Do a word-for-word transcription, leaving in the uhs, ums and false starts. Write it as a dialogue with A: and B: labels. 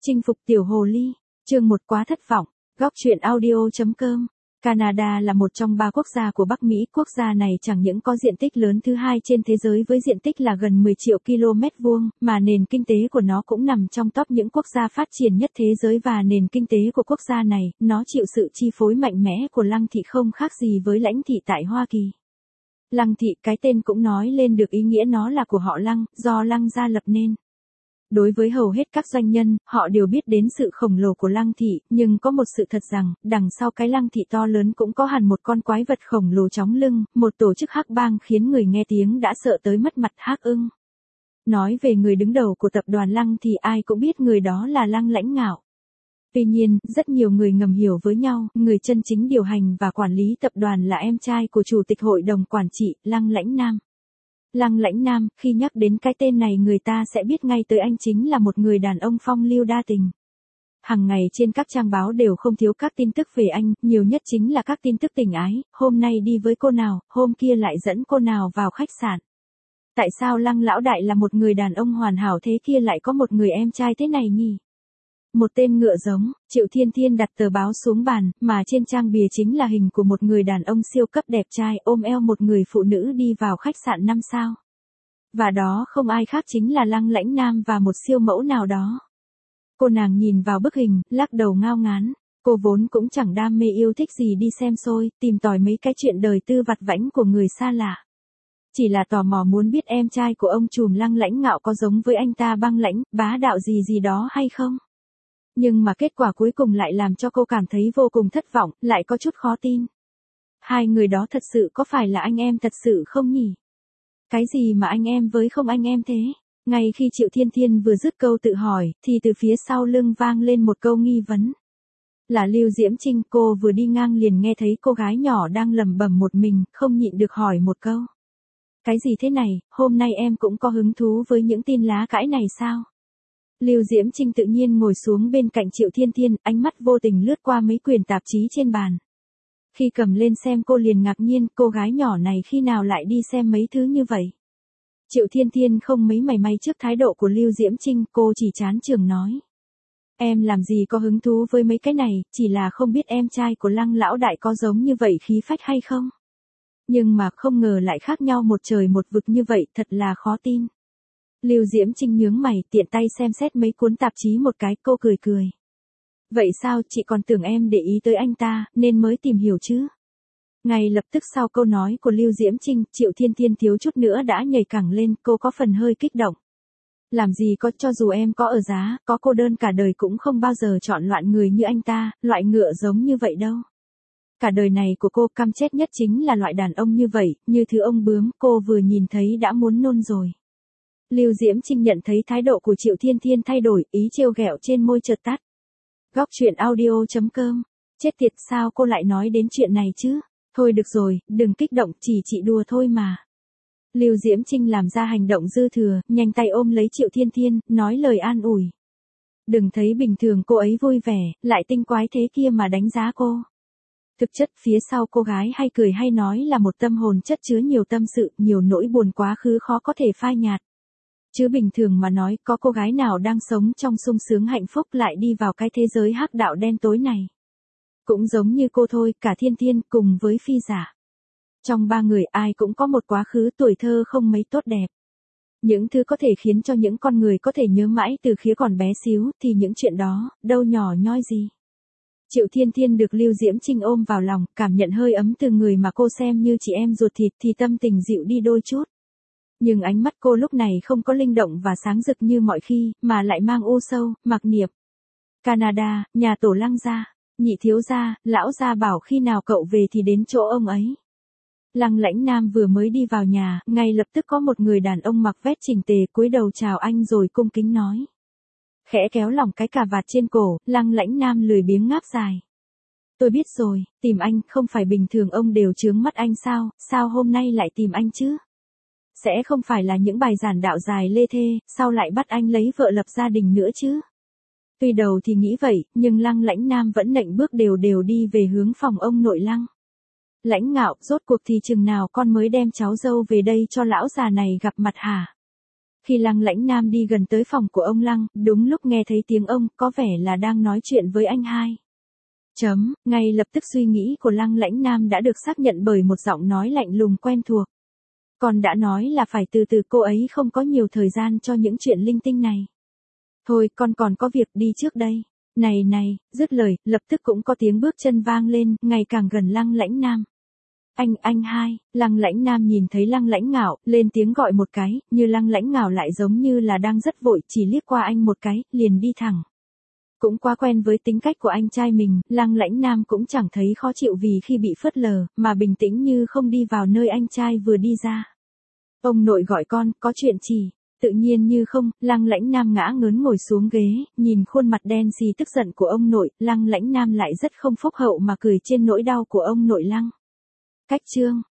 A: Chinh phục tiểu hồ ly, chương một quá thất vọng, góc truyện audio.com. Canada là một trong ba quốc gia của Bắc Mỹ. Quốc gia này chẳng những có diện tích lớn thứ hai trên thế giới với diện tích là gần mười triệu ki lô mét vuông, mà nền kinh tế của nó cũng nằm trong top những quốc gia phát triển nhất thế giới, và nền kinh tế của quốc gia này, nó chịu sự chi phối mạnh mẽ của Lăng thị không khác gì với lãnh thị tại Hoa Kỳ. Lăng thị, cái tên cũng nói lên được ý nghĩa nó là của họ Lăng, do Lăng gia lập nên. Đối với hầu hết các doanh nhân, họ đều biết đến sự khổng lồ của Lăng thị, nhưng có một sự thật rằng, đằng sau cái Lăng thị to lớn cũng có hẳn một con quái vật khổng lồ chóng lưng, một tổ chức hắc bang khiến người nghe tiếng đã sợ tới mất mặt. Hắc Ưng. Nói về người đứng đầu của tập đoàn Lăng thì ai cũng biết người đó là Lăng Lãnh Ngạo. Tuy nhiên, rất nhiều người ngầm hiểu với nhau, người chân chính điều hành và quản lý tập đoàn là em trai của chủ tịch hội đồng quản trị, Lăng Lãnh Nam. Lăng Lãnh Nam, khi nhắc đến cái tên này người ta sẽ biết ngay tới anh chính là một người đàn ông phong lưu đa tình. Hằng ngày trên các trang báo đều không thiếu các tin tức về anh, nhiều nhất chính là các tin tức tình ái, hôm nay đi với cô nào, hôm kia lại dẫn cô nào vào khách sạn. Tại sao Lăng lão đại là một người đàn ông hoàn hảo thế kia lại có một người em trai thế này nhỉ? Một tên ngựa giống, Triệu Thiên Thiên đặt tờ báo xuống bàn, mà trên trang bìa chính là hình của một người đàn ông siêu cấp đẹp trai ôm eo một người phụ nữ đi vào khách sạn năm sao. Và đó không ai khác chính là Lăng Lãnh Nam và một siêu mẫu nào đó. Cô nàng nhìn vào bức hình, lắc đầu ngao ngán. Cô vốn cũng chẳng đam mê yêu thích gì đi xem xôi, tìm tòi mấy cái chuyện đời tư vặt vãnh của người xa lạ. Chỉ là tò mò muốn biết em trai của ông trùm Lăng Lãnh Ngạo có giống với anh ta băng lãnh, bá đạo gì gì đó hay không. Nhưng mà kết quả cuối cùng lại làm cho cô cảm thấy vô cùng thất vọng, lại có chút khó tin. Hai người đó thật sự có phải là anh em thật sự không nhỉ? Cái gì mà anh em với không anh em thế? Ngay khi Triệu Thiên Thiên vừa dứt câu tự hỏi, thì từ phía sau lưng vang lên một câu nghi vấn. Là Lưu Diễm Trinh. Cô vừa đi ngang liền nghe thấy cô gái nhỏ đang lẩm bẩm một mình, không nhịn được hỏi một câu. Cái gì thế này, hôm nay em cũng có hứng thú với những tin lá cãi này sao? Lưu Diễm Trinh tự nhiên ngồi xuống bên cạnh Triệu Thiên Thiên, ánh mắt vô tình lướt qua mấy quyển tạp chí trên bàn. Khi cầm lên xem cô liền ngạc nhiên, cô gái nhỏ này khi nào lại đi xem mấy thứ như vậy. Triệu Thiên Thiên không mấy mảy may trước thái độ của Lưu Diễm Trinh, cô chỉ chán chường nói. Em làm gì có hứng thú với mấy cái này, chỉ là không biết em trai của Lăng lão đại có giống như vậy khí phách hay không. Nhưng mà không ngờ lại khác nhau một trời một vực như vậy, thật là khó tin. Lưu Diễm Trinh nhướng mày, tiện tay xem xét mấy cuốn tạp chí một cái, cô cười cười. Vậy sao, chị còn tưởng em để ý tới anh ta, nên mới tìm hiểu chứ. Ngay lập tức sau câu nói của Lưu Diễm Trinh, Triệu Thiên Thiên thiếu chút nữa đã nhảy cẳng lên, cô có phần hơi kích động. Làm gì có, cho dù em có ở giá, có cô đơn cả đời cũng không bao giờ chọn loại người như anh ta, loại ngựa giống như vậy đâu. Cả đời này của cô căm chết nhất chính là loại đàn ông như vậy, như thứ ông bướm, cô vừa nhìn thấy đã muốn nôn rồi. Lưu Diễm Trinh nhận thấy thái độ của Triệu Thiên Thiên thay đổi, ý trêu ghẹo trên môi chợt tắt. Góc truyện audio.com. Chết tiệt, sao cô lại nói đến chuyện này chứ? Thôi được rồi, đừng kích động, chỉ chị đùa thôi mà. Lưu Diễm Trinh làm ra hành động dư thừa, nhanh tay ôm lấy Triệu Thiên Thiên, nói lời an ủi. Đừng thấy bình thường cô ấy vui vẻ, lại tinh quái thế kia mà đánh giá cô. Thực chất phía sau cô gái hay cười hay nói là một tâm hồn chất chứa nhiều tâm sự, nhiều nỗi buồn quá khứ khó có thể phai nhạt. Chứ bình thường mà nói, có cô gái nào đang sống trong sung sướng hạnh phúc lại đi vào cái thế giới hắc đạo đen tối này. Cũng giống như cô thôi, cả Thiên Thiên cùng với Phi Giả. Trong ba người ai cũng có một quá khứ tuổi thơ không mấy tốt đẹp. Những thứ có thể khiến cho những con người có thể nhớ mãi từ khi còn bé xíu, thì những chuyện đó, đâu nhỏ nhoi gì. Triệu Thiên Thiên được Lưu Diễm Trinh ôm vào lòng, cảm nhận hơi ấm từ người mà cô xem như chị em ruột thịt thì tâm tình dịu đi đôi chút. Nhưng ánh mắt cô lúc này không có linh động và sáng rực như mọi khi, mà lại mang u sâu, mặc niệm. Canada, nhà tổ Lăng gia, nhị thiếu gia, lão gia bảo khi nào cậu về thì đến chỗ ông ấy. Lăng Lãnh Nam vừa mới đi vào nhà, ngay lập tức có một người đàn ông mặc vest chỉnh tề cúi đầu chào anh rồi cung kính nói. Khẽ kéo lỏng cái cà vạt trên cổ, Lăng Lãnh Nam lười biếng ngáp dài. Tôi biết rồi, tìm anh, không phải bình thường ông đều chướng mắt anh sao, sao hôm nay lại tìm anh chứ? Sẽ không phải là những bài giảng đạo dài lê thê, sao lại bắt anh lấy vợ lập gia đình nữa chứ? Tuy đầu thì nghĩ vậy, nhưng Lăng Lãnh Nam vẫn nện bước đều đều đi về hướng phòng ông nội Lăng. Lãnh Ngạo, rốt cuộc thì chừng nào con mới đem cháu dâu về đây cho lão già này gặp mặt hả? Khi Lăng Lãnh Nam đi gần tới phòng của ông Lăng, đúng lúc nghe thấy tiếng ông, có vẻ là đang nói chuyện với anh hai. Chấm, ngay lập tức suy nghĩ của Lăng Lãnh Nam đã được xác nhận bởi một giọng nói lạnh lùng quen thuộc. Con đã nói là phải từ từ, cô ấy không có nhiều thời gian cho những chuyện linh tinh này. Thôi, con còn có việc, đi trước đây. Này này, dứt lời, lập tức cũng có tiếng bước chân vang lên, ngày càng gần Lăng Lãnh Nam. Anh, anh hai, Lăng Lãnh Nam nhìn thấy Lăng Lãnh Ngạo, lên tiếng gọi một cái, như Lăng Lãnh Ngạo lại giống như là đang rất vội, chỉ liếc qua anh một cái, liền đi thẳng. Cũng quá quen với tính cách của anh trai mình, Lăng Lãnh Nam cũng chẳng thấy khó chịu vì khi bị phớt lờ, mà bình tĩnh như không đi vào nơi anh trai vừa đi ra. Ông nội gọi con, có chuyện chỉ. Tự nhiên như không, Lăng Lãnh Nam ngã ngớn ngồi xuống ghế, nhìn khuôn mặt đen xì tức giận của ông nội, Lăng Lãnh Nam lại rất không phúc hậu mà cười trên nỗi đau của ông nội Lăng. Cách chương